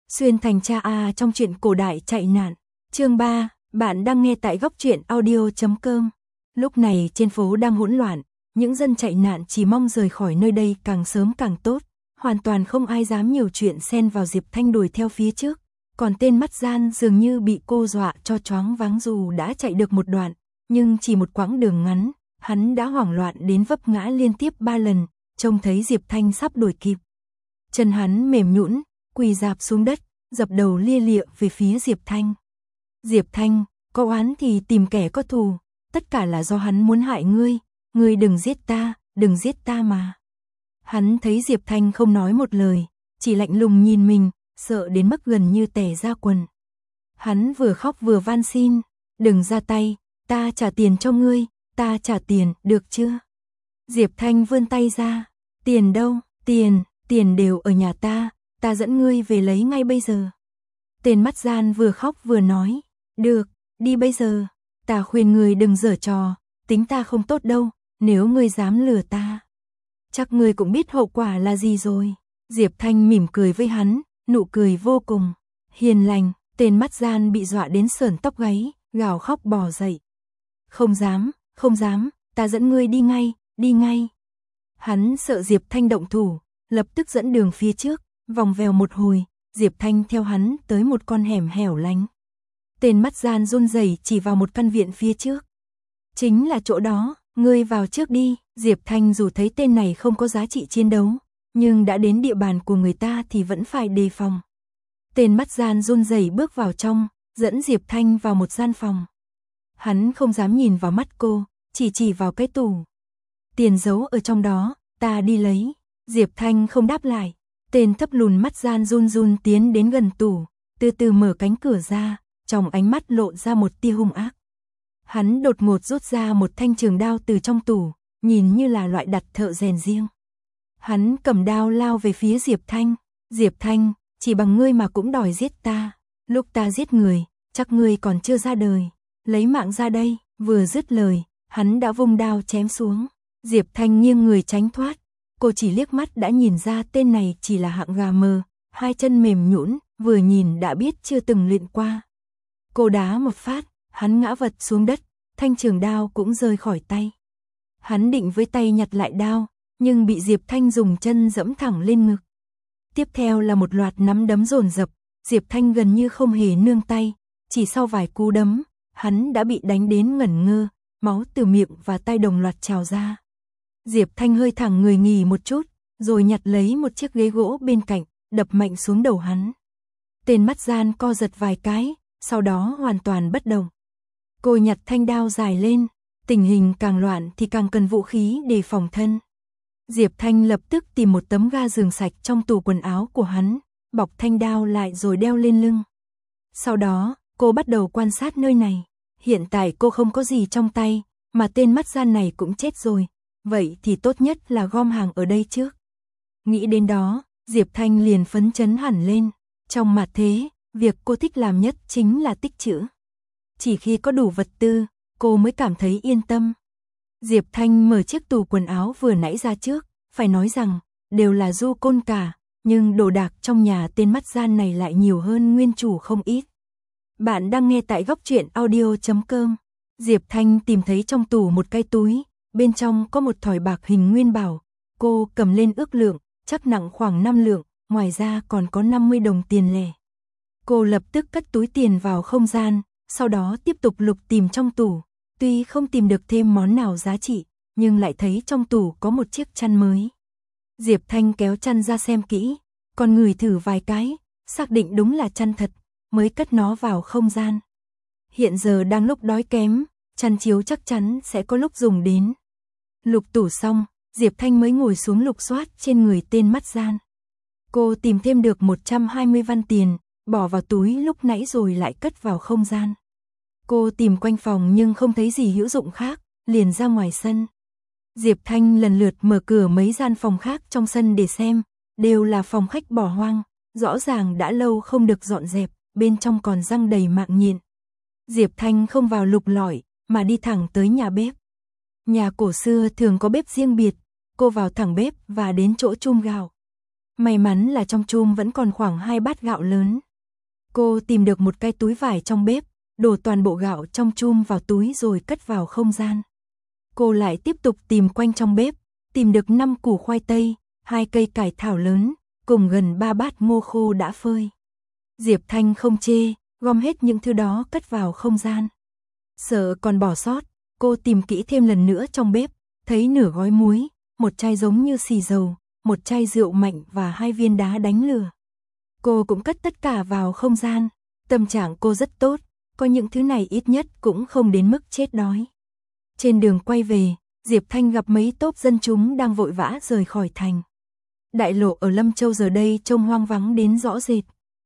Xuyên thành cha A trong truyện cổ đại chạy nạn. Chương 3, bạn đang nghe tại góc truyện audio.com. Lúc này trên phố đang hỗn loạn, những dân chạy nạn chỉ mong rời khỏi nơi đây càng sớm càng tốt, hoàn toàn không ai dám nhiều chuyện xen vào Diệp Thanh đuổi theo phía trước. Còn tên mắt gian dường như bị cô dọa cho choáng váng, dù đã chạy được một đoạn, nhưng chỉ một quãng đường ngắn, hắn đã hoảng loạn đến vấp ngã liên tiếp 3 lần, trông thấy Diệp Thanh sắp đuổi kịp. Chân hắn mềm nhũn, quỳ rạp xuống đất, dập đầu lia lịa về phía Diệp Thanh. Diệp Thanh, có oán thì tìm kẻ có thù, tất cả là do hắn muốn hại ngươi, ngươi đừng giết ta mà. Hắn thấy Diệp Thanh không nói một lời, chỉ lạnh lùng nhìn mình, sợ đến mức gần như tè ra quần. Hắn vừa khóc vừa van xin, đừng ra tay, ta trả tiền cho ngươi, ta trả tiền, được chưa? Diệp Thanh vươn tay ra, tiền đâu, tiền đều ở nhà ta dẫn ngươi về lấy ngay bây giờ. Tên mắt gian vừa khóc vừa nói, được, đi bây giờ, ta khuyên ngươi đừng giở trò, tính ta không tốt đâu, nếu ngươi dám lừa ta. Chắc ngươi cũng biết hậu quả là gì rồi. Diệp Thanh mỉm cười với hắn, nụ cười vô cùng hiền lành. Tên mắt gian bị dọa đến sởn tóc gáy, gào khóc bò dậy. Không dám, ta dẫn ngươi đi ngay. Hắn sợ Diệp Thanh động thủ, lập tức dẫn đường phía trước, vòng vèo một hồi, Diệp Thanh theo hắn tới một con hẻm hẻo lánh. Tên mắt gian run rẩy chỉ vào một căn viện phía trước. Chính là chỗ đó, ngươi vào trước đi. Diệp Thanh dù thấy tên này không có giá trị chiến đấu, nhưng đã đến địa bàn của người ta thì vẫn phải đề phòng. Tên mắt gian run rẩy bước vào trong, dẫn Diệp Thanh vào một gian phòng. Hắn không dám nhìn vào mắt cô, chỉ vào cái tủ. Tiền giấu ở trong đó, ta đi lấy. Diệp Thanh không đáp lại. Tên thấp lùn mắt gian run tiến đến gần tủ, từ từ mở cánh cửa ra, trong ánh mắt lộ ra một tia hung ác. Hắn đột ngột rút ra một thanh trường đao từ trong tủ, nhìn như là loại đặt thợ rèn riêng. Hắn cầm đao lao về phía Diệp Thanh. Diệp Thanh, chỉ bằng ngươi mà cũng đòi giết ta. Lúc ta giết người, chắc ngươi còn chưa ra đời. Lấy mạng ra đây. Vừa dứt lời, hắn đã vung đao chém xuống. Diệp Thanh nghiêng người tránh thoát. Cô chỉ liếc mắt đã nhìn ra tên này chỉ là hạng gà mờ, hai chân mềm nhũn, vừa nhìn đã biết chưa từng luyện qua. Cô đá một phát, hắn ngã vật xuống đất, thanh trường đao cũng rơi khỏi tay. Hắn định với tay nhặt lại đao, nhưng bị Diệp Thanh dùng chân dẫm thẳng lên ngực. Tiếp theo là một loạt nắm đấm dồn dập, Diệp Thanh gần như không hề nương tay, chỉ sau vài cú đấm, hắn đã bị đánh đến ngẩn ngơ, máu từ miệng và tay đồng loạt trào ra. Diệp Thanh hơi thẳng người nghỉ một chút, rồi nhặt lấy một chiếc ghế gỗ bên cạnh, đập mạnh xuống đầu hắn. Tên mắt gian co giật vài cái, sau đó hoàn toàn bất động. Cô nhặt thanh đao dài lên, tình hình càng loạn thì càng cần vũ khí để phòng thân. Diệp Thanh lập tức tìm một tấm ga giường sạch trong tủ quần áo của hắn, bọc thanh đao lại rồi đeo lên lưng. Sau đó, cô bắt đầu quan sát nơi này. Hiện tại cô không có gì trong tay, mà tên mắt gian này cũng chết rồi. Vậy thì tốt nhất là gom hàng ở đây trước. Nghĩ đến đó, Diệp Thanh liền phấn chấn hẳn lên. Trong mặt thế, việc cô thích làm nhất chính là tích trữ. Chỉ khi có đủ vật tư, cô mới cảm thấy yên tâm. Diệp Thanh mở chiếc tủ quần áo vừa nãy ra trước, phải nói rằng, đều là du côn cả, nhưng đồ đạc trong nhà tên mắt gian này lại nhiều hơn nguyên chủ không ít. Bạn đang nghe tại góc truyện audio.com. Diệp Thanh tìm thấy trong tủ một cái túi, bên trong có một thỏi bạc hình nguyên bảo. Cô cầm lên ước lượng, chắc nặng khoảng 5 lượng, ngoài ra còn có 50 đồng tiền lẻ. Cô lập tức cất túi tiền vào không gian, sau đó tiếp tục lục tìm trong tủ. Tuy không tìm được thêm món nào giá trị, nhưng lại thấy trong tủ có một chiếc chăn mới. Diệp Thanh kéo chăn ra xem kỹ, còn ngửi thử vài cái, xác định đúng là chăn thật, mới cất nó vào không gian. Hiện giờ đang lúc đói kém, chăn chiếu chắc chắn sẽ có lúc dùng đến. Lục tủ xong, Diệp Thanh mới ngồi xuống lục soát trên người tên mắt gian. Cô tìm thêm được 120 văn tiền, bỏ vào túi lúc nãy rồi lại cất vào không gian. Cô tìm quanh phòng nhưng không thấy gì hữu dụng khác, liền ra ngoài sân. Diệp Thanh lần lượt mở cửa mấy gian phòng khác trong sân để xem, đều là phòng khách bỏ hoang, rõ ràng đã lâu không được dọn dẹp, bên trong còn răng đầy mạng nhện. Diệp Thanh không vào lục lọi, mà đi thẳng tới nhà bếp. Nhà cổ xưa thường có bếp riêng biệt, cô vào thẳng bếp và đến chỗ chum gạo. May mắn là trong chum vẫn còn khoảng 2 bát gạo lớn. Cô tìm được một cái túi vải trong bếp, đổ toàn bộ gạo trong chum vào túi rồi cất vào không gian. Cô lại tiếp tục tìm quanh trong bếp, tìm được 5 củ khoai tây, 2 cây cải thảo lớn, cùng gần 3 bát ngô khô đã phơi. Diệp Thanh không chê, gom hết những thứ đó cất vào không gian. Sợ còn bỏ sót, cô tìm kỹ thêm lần nữa trong bếp, thấy nửa gói muối, một chai giống như xì dầu, một chai rượu mạnh và 2 viên đá đánh lửa. Cô cũng cất tất cả vào không gian, tâm trạng cô rất tốt, có những thứ này ít nhất cũng không đến mức chết đói. Trên đường quay về, Diệp Thanh gặp mấy tốp dân chúng đang vội vã rời khỏi thành. Đại lộ ở Lâm Châu giờ đây trông hoang vắng đến rõ rệt.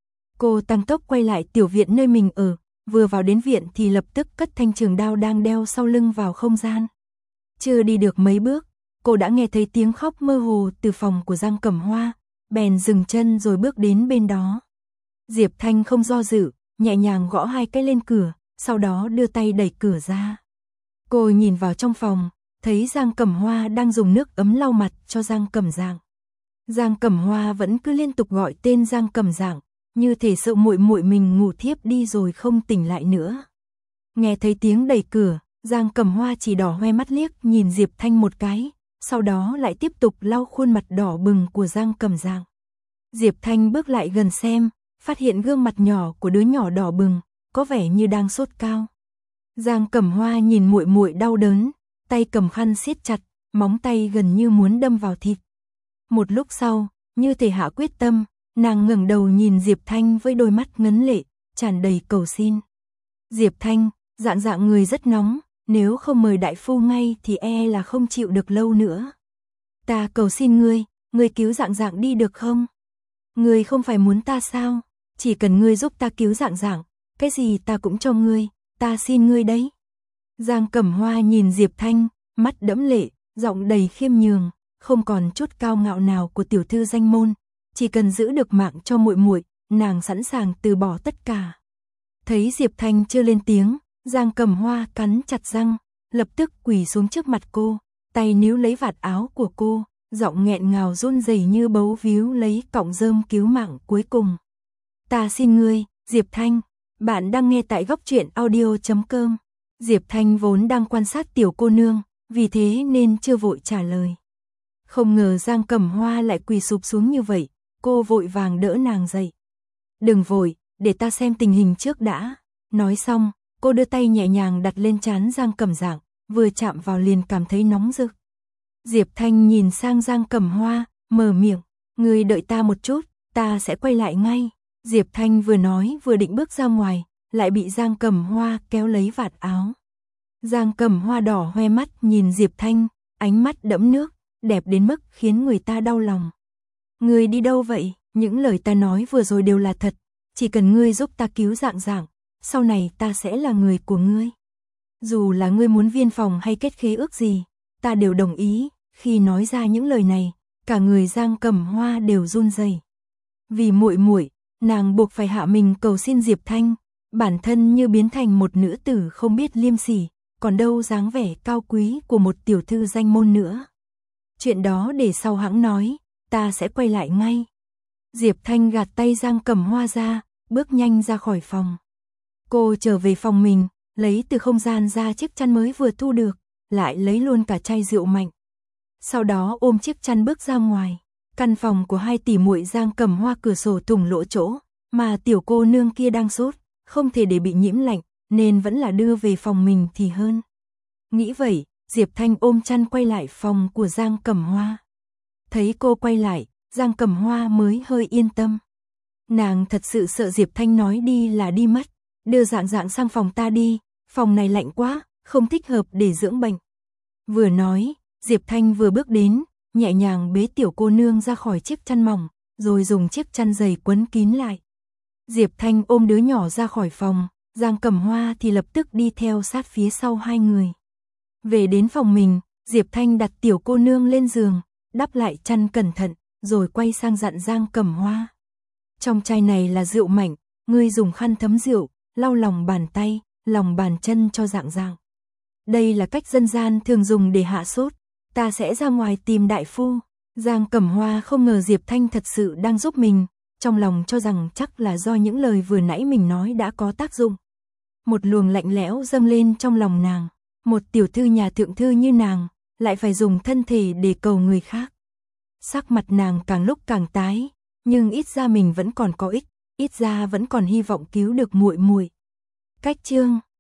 Cô tăng tốc quay lại tiểu viện nơi mình ở, vừa vào đến viện thì lập tức cất thanh trường đao đang đeo sau lưng vào không gian. Chưa đi được mấy bước, cô đã nghe thấy tiếng khóc mơ hồ từ phòng của Giang Cẩm Hoa, bèn dừng chân rồi bước đến bên đó. Diệp Thanh không do dự, nhẹ nhàng gõ 2 cái lên cửa, sau đó đưa tay đẩy cửa ra. Cô nhìn vào trong phòng, thấy Giang Cẩm Hoa đang dùng nước ấm lau mặt cho Giang Cẩm Dạng. Giang Cẩm Hoa vẫn cứ liên tục gọi tên Giang Cẩm Dạng, như thể sợ muội muội mình ngủ thiếp đi rồi không tỉnh lại nữa. Nghe thấy tiếng đẩy cửa, Giang Cẩm Hoa chỉ đỏ hoe mắt liếc nhìn Diệp Thanh một cái, sau đó lại tiếp tục lau khuôn mặt đỏ bừng của Giang Cẩm Dạng. Diệp Thanh bước lại gần xem, phát hiện gương mặt nhỏ của đứa nhỏ đỏ bừng, có vẻ như đang sốt cao. Giang Cẩm Hoa nhìn muội muội đau đớn, tay cầm khăn siết chặt, móng tay gần như muốn đâm vào thịt. Một lúc sau, như thể hạ quyết tâm, nàng ngẩng đầu nhìn Diệp Thanh với đôi mắt ngấn lệ, tràn đầy cầu xin. Diệp Thanh, Dạng người rất nóng, nếu không mời đại phu ngay thì là không chịu được lâu nữa. Ta cầu xin ngươi cứu Dạng đi được không? Ngươi không phải muốn ta sao? Chỉ cần ngươi giúp ta cứu Dạng, cái gì ta cũng cho ngươi, ta xin ngươi đấy. Giang Cẩm Hoa nhìn Diệp Thanh, mắt đẫm lệ, giọng đầy khiêm nhường, không còn chút cao ngạo nào của tiểu thư danh môn, chỉ cần giữ được mạng cho muội muội, nàng sẵn sàng từ bỏ tất cả. Thấy Diệp Thanh chưa lên tiếng, Giang Cẩm Hoa cắn chặt răng, lập tức quỳ xuống trước mặt cô, tay níu lấy vạt áo của cô, giọng nghẹn ngào run rẩy như bấu víu lấy cọng rơm cứu mạng cuối cùng. Ta xin ngươi, Diệp Thanh. Bạn đang nghe tại góc truyện audio.com. Diệp Thanh vốn đang quan sát tiểu cô nương, vì thế nên chưa vội trả lời. Không ngờ Giang Cẩm Hoa lại quỳ sụp xuống như vậy, cô vội vàng đỡ nàng dậy. Đừng vội, để ta xem tình hình trước đã. Nói xong, cô đưa tay nhẹ nhàng đặt lên trán Giang Cẩm Dạng, vừa chạm vào liền cảm thấy nóng rực. Diệp Thanh nhìn sang Giang Cẩm Hoa, mở miệng, ngươi đợi ta một chút, ta sẽ quay lại ngay. Diệp Thanh vừa nói vừa định bước ra ngoài, lại bị Giang Cẩm Hoa kéo lấy vạt áo. Giang Cẩm Hoa đỏ hoe mắt nhìn Diệp Thanh, ánh mắt đẫm nước, đẹp đến mức khiến người ta đau lòng. Ngươi đi đâu vậy? Những lời ta nói vừa rồi đều là thật, chỉ cần ngươi giúp ta cứu Dạng, sau này ta sẽ là người của ngươi. Dù là ngươi muốn viên phòng hay kết khế ước gì, ta đều đồng ý. Khi nói ra những lời này, cả người Giang Cẩm Hoa đều run rẩy. Vì muội muội, nàng buộc phải hạ mình cầu xin Diệp Thanh, bản thân như biến thành một nữ tử không biết liêm sỉ, còn đâu dáng vẻ cao quý của một tiểu thư danh môn nữa. Chuyện đó để sau hãng nói, ta sẽ quay lại ngay. Diệp Thanh gạt tay Giang Cẩm Hoa ra, bước nhanh ra khỏi phòng. Cô trở về phòng mình, lấy từ không gian ra chiếc chăn mới vừa thu được, lại lấy luôn cả chai rượu mạnh. Sau đó ôm chiếc chăn bước ra ngoài. Căn phòng của 2 tỷ muội Giang Cẩm Hoa cửa sổ thủng lỗ chỗ, mà tiểu cô nương kia đang sốt, không thể để bị nhiễm lạnh, nên vẫn là đưa về phòng mình thì hơn. Nghĩ vậy, Diệp Thanh ôm chăn quay lại phòng của Giang Cẩm Hoa. Thấy cô quay lại, Giang Cẩm Hoa mới hơi yên tâm. Nàng thật sự sợ Diệp Thanh nói đi là đi mất, đưa Dạng sang phòng ta đi, phòng này lạnh quá, không thích hợp để dưỡng bệnh. Vừa nói, Diệp Thanh vừa bước đến, nhẹ nhàng bế tiểu cô nương ra khỏi chiếc chăn mỏng, rồi dùng chiếc chăn dày quấn kín lại. Diệp Thanh ôm đứa nhỏ ra khỏi phòng, Giang Cẩm Hoa thì lập tức đi theo sát phía sau 2 người. Về đến phòng mình, Diệp Thanh đặt tiểu cô nương lên giường, đắp lại chăn cẩn thận, rồi quay sang dặn Giang Cẩm Hoa. Trong chai này là rượu mạnh, ngươi dùng khăn thấm rượu, lau lòng bàn tay, lòng bàn chân cho Dạng. Đây là cách dân gian thường dùng để hạ sốt, ta sẽ ra ngoài tìm đại phu. Giang Cẩm Hoa không ngờ Diệp Thanh thật sự đang giúp mình, trong lòng cho rằng chắc là do những lời vừa nãy mình nói đã có tác dụng. Một luồng lạnh lẽo dâng lên trong lòng nàng, một tiểu thư nhà thượng thư như nàng, lại phải dùng thân thể để cầu người khác. Sắc mặt nàng càng lúc càng tái, nhưng ít ra mình vẫn còn có ích, ít ra vẫn còn hy vọng cứu được muội muội. Cách chương